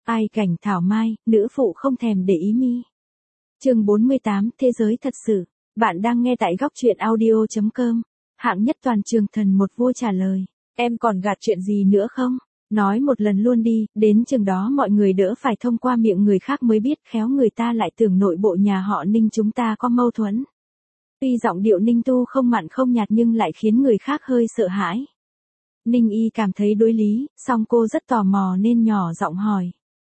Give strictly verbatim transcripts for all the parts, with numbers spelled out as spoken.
Ai cảnh thảo mai, nữ phụ không thèm để ý mi. Chương bốn mươi tám, thế giới thật sự. Bạn đang nghe tại góc truyện audio chấm com. Hạng nhất toàn trường thần một vua trả lời. Em còn gạt chuyện gì nữa không? Nói một lần luôn đi, đến chừng đó mọi người đỡ phải thông qua miệng người khác mới biết, khéo người ta lại tưởng nội bộ nhà họ Ninh chúng ta có mâu thuẫn. Tuy giọng điệu Ninh Tu không mặn không nhạt nhưng lại khiến người khác hơi sợ hãi. Ninh Y cảm thấy đối lý, song cô rất tò mò nên nhỏ giọng hỏi.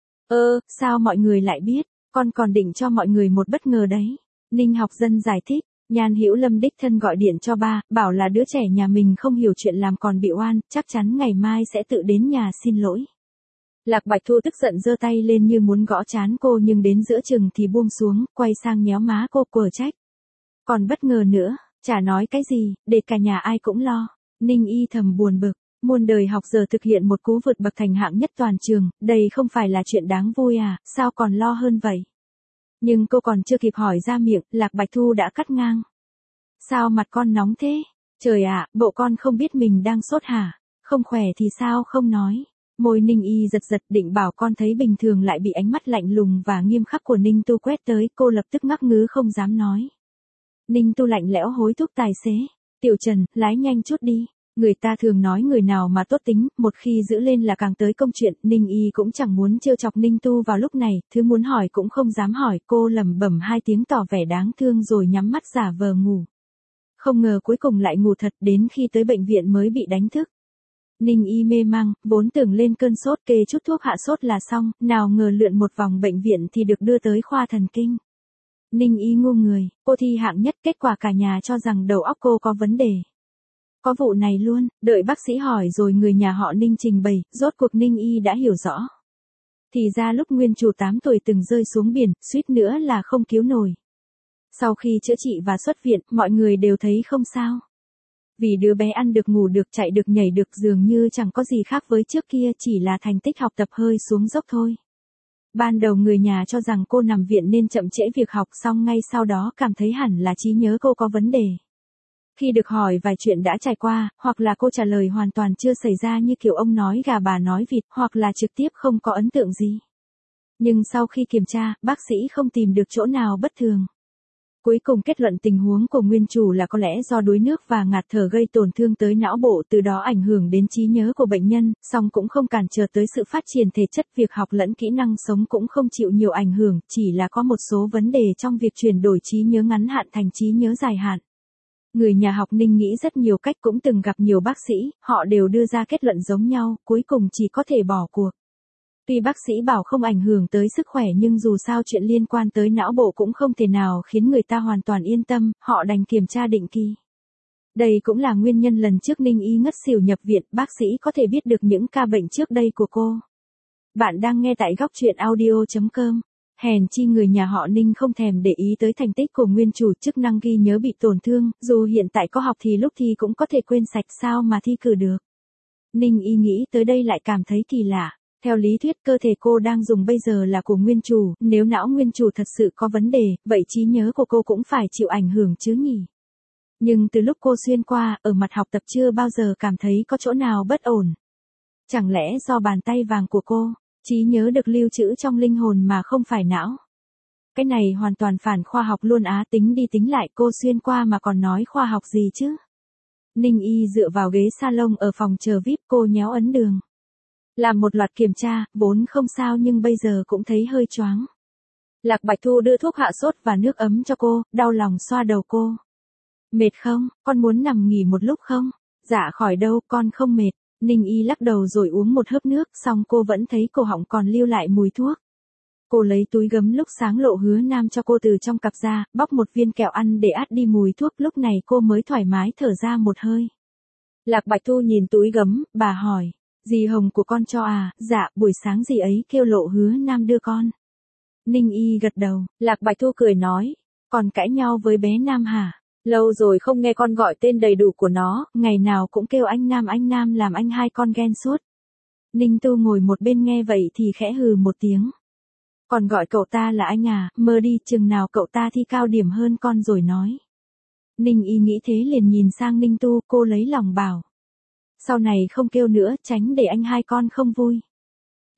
Ơ, sao mọi người lại biết, con còn định cho mọi người một bất ngờ đấy. Ninh Học Dân giải thích, Nhan Hữu Lâm đích thân gọi điện cho ba, bảo là đứa trẻ nhà mình không hiểu chuyện làm còn bị oan, chắc chắn ngày mai sẽ tự đến nhà xin lỗi. Lạc Bạch Thu tức giận giơ tay lên như muốn gõ trán cô nhưng đến giữa chừng thì buông xuống, quay sang nhéo má cô quở trách. Còn bất ngờ nữa, chả nói cái gì, để cả nhà ai cũng lo. Ninh Y thầm buồn bực. Muôn đời học giờ thực hiện một cú vượt bậc thành hạng nhất toàn trường, đây không phải là chuyện đáng vui à, sao còn lo hơn vậy? Nhưng cô còn chưa kịp hỏi ra miệng, Lạc Bạch Thu đã cắt ngang. Sao mặt con nóng thế? Trời ạ, bộ con không biết mình đang sốt hả? Không khỏe thì sao không nói? Môi Ninh Y giật giật định bảo con thấy bình thường lại bị ánh mắt lạnh lùng và nghiêm khắc của Ninh Tu quét tới, cô lập tức ngắc ngứ không dám nói. Ninh Tu lạnh lẽo hối thúc tài xế. Tiểu Trần, lái nhanh chút đi. Người ta thường nói người nào mà tốt tính, một khi giữ lên là càng tới công chuyện, Ninh Y cũng chẳng muốn trêu chọc Ninh Tu vào lúc này, thứ muốn hỏi cũng không dám hỏi, cô lẩm bẩm hai tiếng tỏ vẻ đáng thương rồi nhắm mắt giả vờ ngủ. Không ngờ cuối cùng lại ngủ thật, đến khi tới bệnh viện mới bị đánh thức. Ninh Y mê mang, vốn tưởng lên cơn sốt kê chút thuốc hạ sốt là xong, nào ngờ lượn một vòng bệnh viện thì được đưa tới khoa thần kinh. Ninh Y ngu người, cô thi hạng nhất, kết quả cả nhà cho rằng đầu óc cô có vấn đề. Có vụ này luôn, đợi bác sĩ hỏi rồi người nhà họ Ninh trình bày, rốt cuộc Ninh Y đã hiểu rõ. Thì ra lúc nguyên chủ tám tuổi từng rơi xuống biển, suýt nữa là không cứu nổi. Sau khi chữa trị và xuất viện, mọi người đều thấy không sao. Vì đứa bé ăn được ngủ được chạy được nhảy được dường như chẳng có gì khác với trước kia, chỉ là thành tích học tập hơi xuống dốc thôi. Ban đầu người nhà cho rằng cô nằm viện nên chậm trễ việc học, xong ngay sau đó cảm thấy hẳn là trí nhớ cô có vấn đề. Khi được hỏi vài chuyện đã trải qua, hoặc là cô trả lời hoàn toàn chưa xảy ra như kiểu ông nói gà bà nói vịt, hoặc là trực tiếp không có ấn tượng gì. Nhưng sau khi kiểm tra, bác sĩ không tìm được chỗ nào bất thường. Cuối cùng kết luận tình huống của nguyên chủ là có lẽ do đuối nước và ngạt thở gây tổn thương tới não bộ, từ đó ảnh hưởng đến trí nhớ của bệnh nhân, song cũng không cản trở tới sự phát triển thể chất, việc học lẫn kỹ năng sống cũng không chịu nhiều ảnh hưởng, chỉ là có một số vấn đề trong việc chuyển đổi trí nhớ ngắn hạn thành trí nhớ dài hạn. Người nhà học Ninh nghĩ rất nhiều cách, cũng từng gặp nhiều bác sĩ, họ đều đưa ra kết luận giống nhau, cuối cùng chỉ có thể bỏ cuộc. Tuy bác sĩ bảo không ảnh hưởng tới sức khỏe nhưng dù sao chuyện liên quan tới não bộ cũng không thể nào khiến người ta hoàn toàn yên tâm, họ đành kiểm tra định kỳ. Đây cũng là nguyên nhân lần trước Ninh Y ngất xỉu nhập viện, bác sĩ có thể biết được những ca bệnh trước đây của cô. Bạn đang nghe tại góc truyện audio chấm com. Hèn chi người nhà họ Ninh không thèm để ý tới thành tích của nguyên chủ, chức năng ghi nhớ bị tổn thương, dù hiện tại có học thì lúc thi cũng có thể quên sạch, sao mà thi cử được. Ninh Y nghĩ tới đây lại cảm thấy kỳ lạ. Theo lý thuyết cơ thể cô đang dùng bây giờ là của nguyên chủ, nếu não nguyên chủ thật sự có vấn đề, vậy trí nhớ của cô cũng phải chịu ảnh hưởng chứ nhỉ. Nhưng từ lúc cô xuyên qua, ở mặt học tập chưa bao giờ cảm thấy có chỗ nào bất ổn. Chẳng lẽ do bàn tay vàng của cô, trí nhớ được lưu trữ trong linh hồn mà không phải não? Cái này hoàn toàn phản khoa học luôn á, tính đi tính lại cô xuyên qua mà còn nói khoa học gì chứ. Ninh Y dựa vào ghế salon ở phòng chờ vi ai pi, cô nhéo ấn đường. Làm một loạt kiểm tra, vốn không sao nhưng bây giờ cũng thấy hơi choáng. Lạc Bạch Thu đưa thuốc hạ sốt và nước ấm cho cô, đau lòng xoa đầu cô. Mệt không, con muốn nằm nghỉ một lúc không? Dạ khỏi đâu, con không mệt. Ninh Y lắc đầu rồi uống một hớp nước, xong cô vẫn thấy cổ họng còn lưu lại mùi thuốc. Cô lấy túi gấm lúc sáng Lộ Hứa Nam cho cô từ trong cặp ra, bóc một viên kẹo ăn để át đi mùi thuốc, lúc này cô mới thoải mái thở ra một hơi. Lạc Bạch Thu nhìn túi gấm, bà hỏi. Dì Hồng của con cho à? Dạ, buổi sáng dì ấy kêu Lộ Hứa Nam đưa con. Ninh Y gật đầu, Lạc Bạch Thu cười nói, còn cãi nhau với bé Nam hả? Lâu rồi không nghe con gọi tên đầy đủ của nó, ngày nào cũng kêu anh Nam anh Nam làm anh hai con ghen suốt. Ninh Tu ngồi một bên nghe vậy thì khẽ hừ một tiếng. Còn gọi cậu ta là anh à, mơ đi, chừng nào cậu ta thi cao điểm hơn con rồi nói. Ninh Y nghĩ thế liền nhìn sang Ninh Tu, cô lấy lòng bảo. Sau này không kêu nữa, tránh để anh hai con không vui.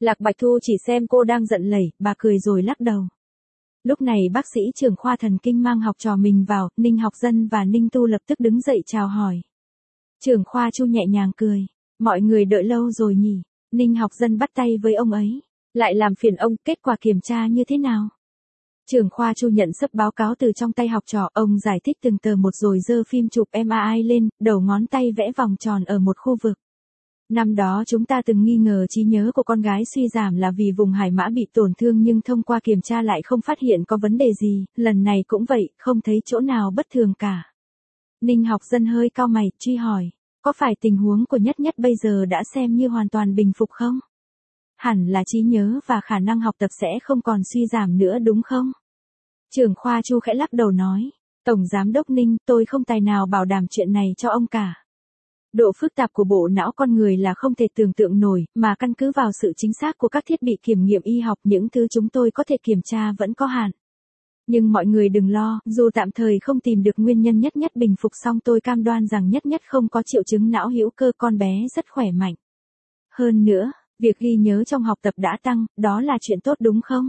Lạc Bạch Thu chỉ xem cô đang giận lẩy, bà cười rồi lắc đầu. Lúc này bác sĩ trưởng khoa thần kinh mang học trò mình vào, Ninh Học Dân và Ninh Tu lập tức đứng dậy chào hỏi. Trưởng khoa Chu nhẹ nhàng cười. Mọi người đợi lâu rồi nhỉ? Ninh Học Dân bắt tay với ông ấy. Lại làm phiền ông, kết quả kiểm tra như thế nào? Trưởng khoa Chu nhận sấp báo cáo từ trong tay học trò, ông giải thích từng tờ một rồi giơ phim chụp em a i lên, đầu ngón tay vẽ vòng tròn ở một khu vực. Năm đó chúng ta từng nghi ngờ trí nhớ của con gái suy giảm là vì vùng hải mã bị tổn thương nhưng thông qua kiểm tra lại không phát hiện có vấn đề gì, lần này cũng vậy, không thấy chỗ nào bất thường cả. Ninh Học Dân hơi cau mày, truy hỏi, có phải tình huống của Nhất Nhất bây giờ đã xem như hoàn toàn bình phục không? Hẳn là trí nhớ và khả năng học tập sẽ không còn suy giảm nữa đúng không? Trưởng khoa Chu khẽ lắc đầu nói, Tổng Giám đốc Ninh, tôi không tài nào bảo đảm chuyện này cho ông cả. Độ phức tạp của bộ não con người là không thể tưởng tượng nổi, mà căn cứ vào sự chính xác của các thiết bị kiểm nghiệm y học những thứ chúng tôi có thể kiểm tra vẫn có hạn. Nhưng mọi người đừng lo, dù tạm thời không tìm được nguyên nhân Nhất Nhất bình phục xong tôi cam đoan rằng Nhất Nhất không có triệu chứng não hữu cơ, con bé rất khỏe mạnh. Hơn nữa, việc ghi nhớ trong học tập đã tăng, đó là chuyện tốt đúng không?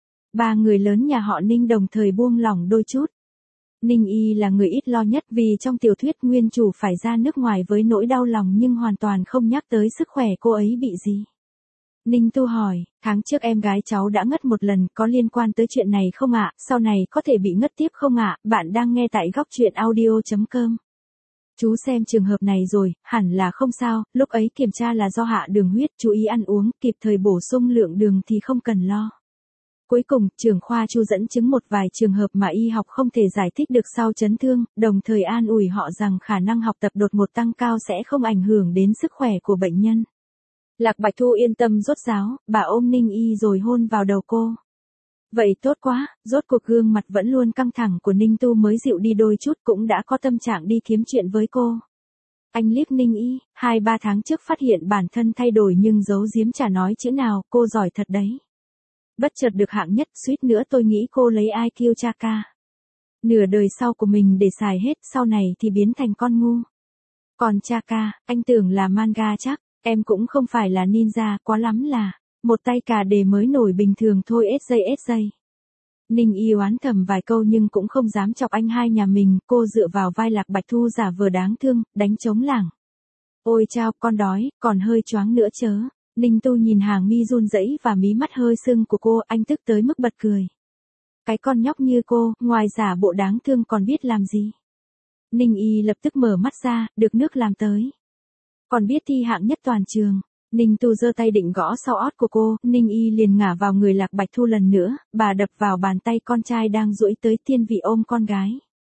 Ba người lớn nhà họ Ninh đồng thời buông lỏng đôi chút. Ninh Y là người ít lo nhất vì trong tiểu thuyết nguyên chủ phải ra nước ngoài với nỗi đau lòng nhưng hoàn toàn không nhắc tới sức khỏe cô ấy bị gì. Ninh Tu hỏi, tháng trước em gái cháu đã ngất một lần, có liên quan tới chuyện này không ạ? Sau này có thể bị ngất tiếp không ạ? Bạn đang nghe tại góc truyện audio chấm com. Chú xem trường hợp này rồi, hẳn là không sao, lúc ấy kiểm tra là do hạ đường huyết, chú ý ăn uống, kịp thời bổ sung lượng đường thì không cần lo. Cuối cùng, trưởng khoa Chu dẫn chứng một vài trường hợp mà y học không thể giải thích được sau chấn thương, đồng thời an ủi họ rằng khả năng học tập đột ngột tăng cao sẽ không ảnh hưởng đến sức khỏe của bệnh nhân. Lạc Bạch Thu yên tâm rốt ráo, bà ôm Ninh Y rồi hôn vào đầu cô. Vậy tốt quá, rốt cuộc gương mặt vẫn luôn căng thẳng của Ninh Tu mới dịu đi đôi chút, cũng đã có tâm trạng đi kiếm chuyện với cô. Anh liếc Ninh Y, hai ba tháng trước phát hiện bản thân thay đổi nhưng giấu giếm chả nói chữ nào, cô giỏi thật đấy. Bất chợt được hạng nhất, suýt nữa tôi nghĩ cô lấy i kiu cha ca. Nửa đời sau của mình để xài hết, sau này thì biến thành con ngu. Còn cha ca, anh tưởng là manga chắc, em cũng không phải là ninja, quá lắm là một tay cà đề mới nổi bình thường thôi. ét giây ét giây. Ninh Y oán thầm vài câu nhưng cũng không dám chọc anh hai nhà mình, cô dựa vào vai Lạc Bạch Thu giả vờ đáng thương, đánh trống lảng. Ôi chao, con đói, còn hơi choáng nữa chớ. Ninh Tu nhìn hàng mi run rẩy và mí mắt hơi sưng của cô, anh tức tới mức bật cười. Cái con nhóc như cô, ngoài giả bộ đáng thương còn biết làm gì? Ninh Y lập tức mở mắt ra, được nước làm tới. Còn biết thi hạng nhất toàn trường. Ninh Tu giơ tay định gõ sau ót của cô, Ninh Y liền ngả vào người Lạc Bạch Thu lần nữa, bà đập vào bàn tay con trai đang duỗi tới thiên vị ôm con gái.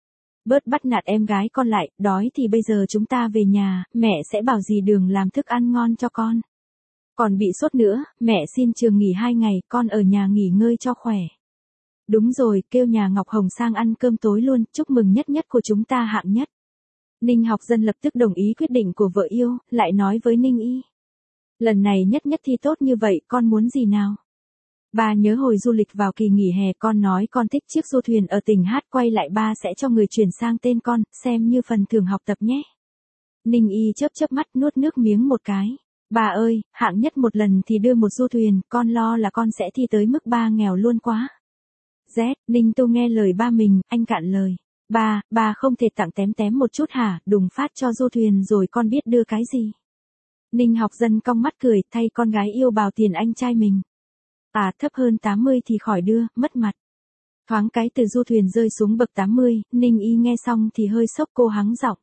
Bớt bắt nạt em gái con lại, đói thì bây giờ chúng ta về nhà, mẹ sẽ bảo dì Đường làm thức ăn ngon cho con. Còn bị sốt nữa, mẹ xin trường nghỉ hai ngày, con ở nhà nghỉ ngơi cho khỏe. Đúng rồi, kêu nhà Ngọc Hồng sang ăn cơm tối luôn, chúc mừng Nhất Nhất của chúng ta hạng nhất. Ninh Học Dân lập tức đồng ý quyết định của vợ yêu, lại nói với Ninh Y. Lần này Nhất Nhất thi tốt như vậy, con muốn gì nào? Ba nhớ hồi du lịch vào kỳ nghỉ hè con nói con thích chiếc du thuyền ở tỉnh Hát, quay lại ba sẽ cho người chuyển sang tên con, xem như phần thưởng học tập nhé. Ninh Y chớp chớp mắt nuốt nước miếng một cái. Bà ơi, hạng nhất một lần thì đưa một du thuyền, con lo là con sẽ thi tới mức ba nghèo luôn quá. Z, Ninh Tu nghe lời ba mình, anh cạn lời. Ba, ba không thể tặng tém tém một chút hả, đùng phát cho du thuyền rồi con biết đưa cái gì. Ninh Học Dân cong mắt cười, thay con gái yêu bào tiền anh trai mình. À, thấp hơn tám mươi thì khỏi đưa, mất mặt. Thoáng cái từ du thuyền rơi xuống bậc tám mươi, Ninh Y nghe xong thì hơi sốc, cô hắng giọng.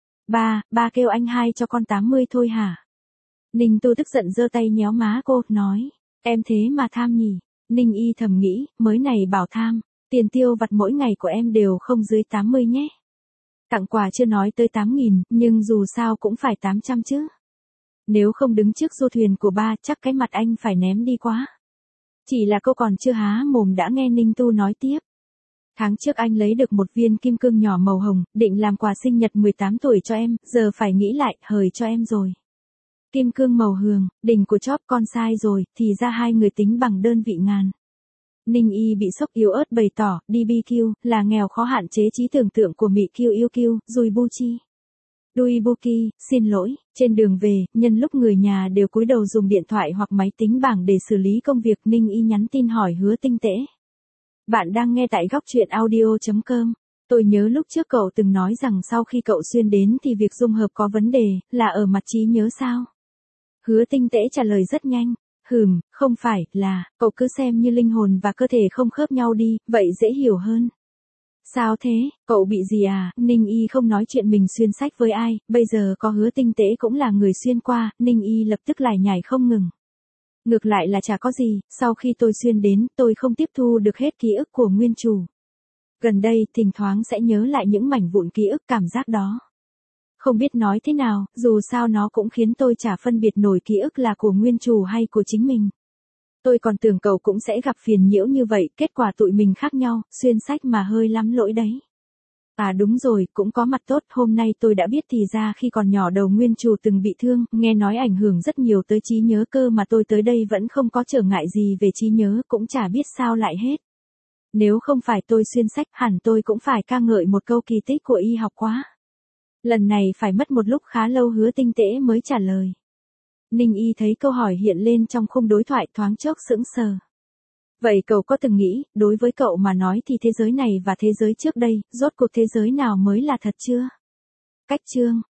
Ba, ba kêu anh hai cho con tám mươi thôi hả? Ninh Tu tức giận giơ tay nhéo má cô, nói. Em thế mà tham nhỉ? Ninh Y thầm nghĩ, mới này bảo tham, tiền tiêu vặt mỗi ngày của em đều không dưới tám mươi nhé. Tặng quà chưa nói tới tám nghìn, nhưng dù sao cũng phải tám trăm chứ. Nếu không đứng trước du thuyền của ba, chắc cái mặt anh phải ném đi quá. Chỉ là cô còn chưa há mồm đã nghe Ninh Tu nói tiếp. Tháng trước anh lấy được một viên kim cương nhỏ màu hồng, định làm quà sinh nhật mười tám tuổi cho em, giờ phải nghĩ lại, hời cho em rồi. Kim cương màu hường, đỉnh của chóp con sai rồi, thì ra hai người tính bằng đơn vị ngàn. Ninh Y bị sốc yếu ớt bày tỏ, đê bê kiu, là nghèo khó hạn chế trí tưởng tượng của Mỹ kiu yêu kiu, rồi bu chi. Duibuki, xin lỗi, trên đường về, nhân lúc người nhà đều cúi đầu dùng điện thoại hoặc máy tính bảng để xử lý công việc, Ninh Y nhắn tin hỏi Hứa Tinh Tễ. Bạn đang nghe tại góc truyện audio.com. Tôi nhớ lúc trước cậu từng nói rằng sau khi cậu xuyên đến thì việc dung hợp có vấn đề, là ở mặt trí nhớ sao? Hứa Tinh Tễ trả lời rất nhanh. Hừm, không phải, là, cậu cứ xem như linh hồn và cơ thể không khớp nhau đi, vậy dễ hiểu hơn. Sao thế, cậu bị gì à? Ninh Y không nói chuyện mình xuyên sách với ai, bây giờ có Hứa Tinh Tễ cũng là người xuyên qua, Ninh Y lập tức lải nhải không ngừng. Ngược lại là chả có gì, sau khi tôi xuyên đến, tôi không tiếp thu được hết ký ức của nguyên chủ. Gần đây, thỉnh thoảng sẽ nhớ lại những mảnh vụn ký ức, cảm giác đó. Không biết nói thế nào, dù sao nó cũng khiến tôi chả phân biệt nổi ký ức là của nguyên chủ hay của chính mình. Tôi còn tưởng cậu cũng sẽ gặp phiền nhiễu như vậy, kết quả tụi mình khác nhau, xuyên sách mà hơi lắm lỗi đấy. À đúng rồi, cũng có mặt tốt, hôm nay tôi đã biết thì ra khi còn nhỏ đầu nguyên chủ từng bị thương, nghe nói ảnh hưởng rất nhiều tới trí nhớ cơ mà tôi tới đây vẫn không có trở ngại gì về trí nhớ, cũng chả biết sao lại hết. Nếu không phải tôi xuyên sách, hẳn tôi cũng phải ca ngợi một câu kỳ tích của y học quá. Lần này phải mất một lúc khá lâu Hứa Tinh Tễ mới trả lời. Ninh Y thấy câu hỏi hiện lên trong khung đối thoại, thoáng chốc sững sờ. Vậy cậu có từng nghĩ, đối với cậu mà nói thì thế giới này và thế giới trước đây, rốt cuộc thế giới nào mới là thật chưa? Cách chương,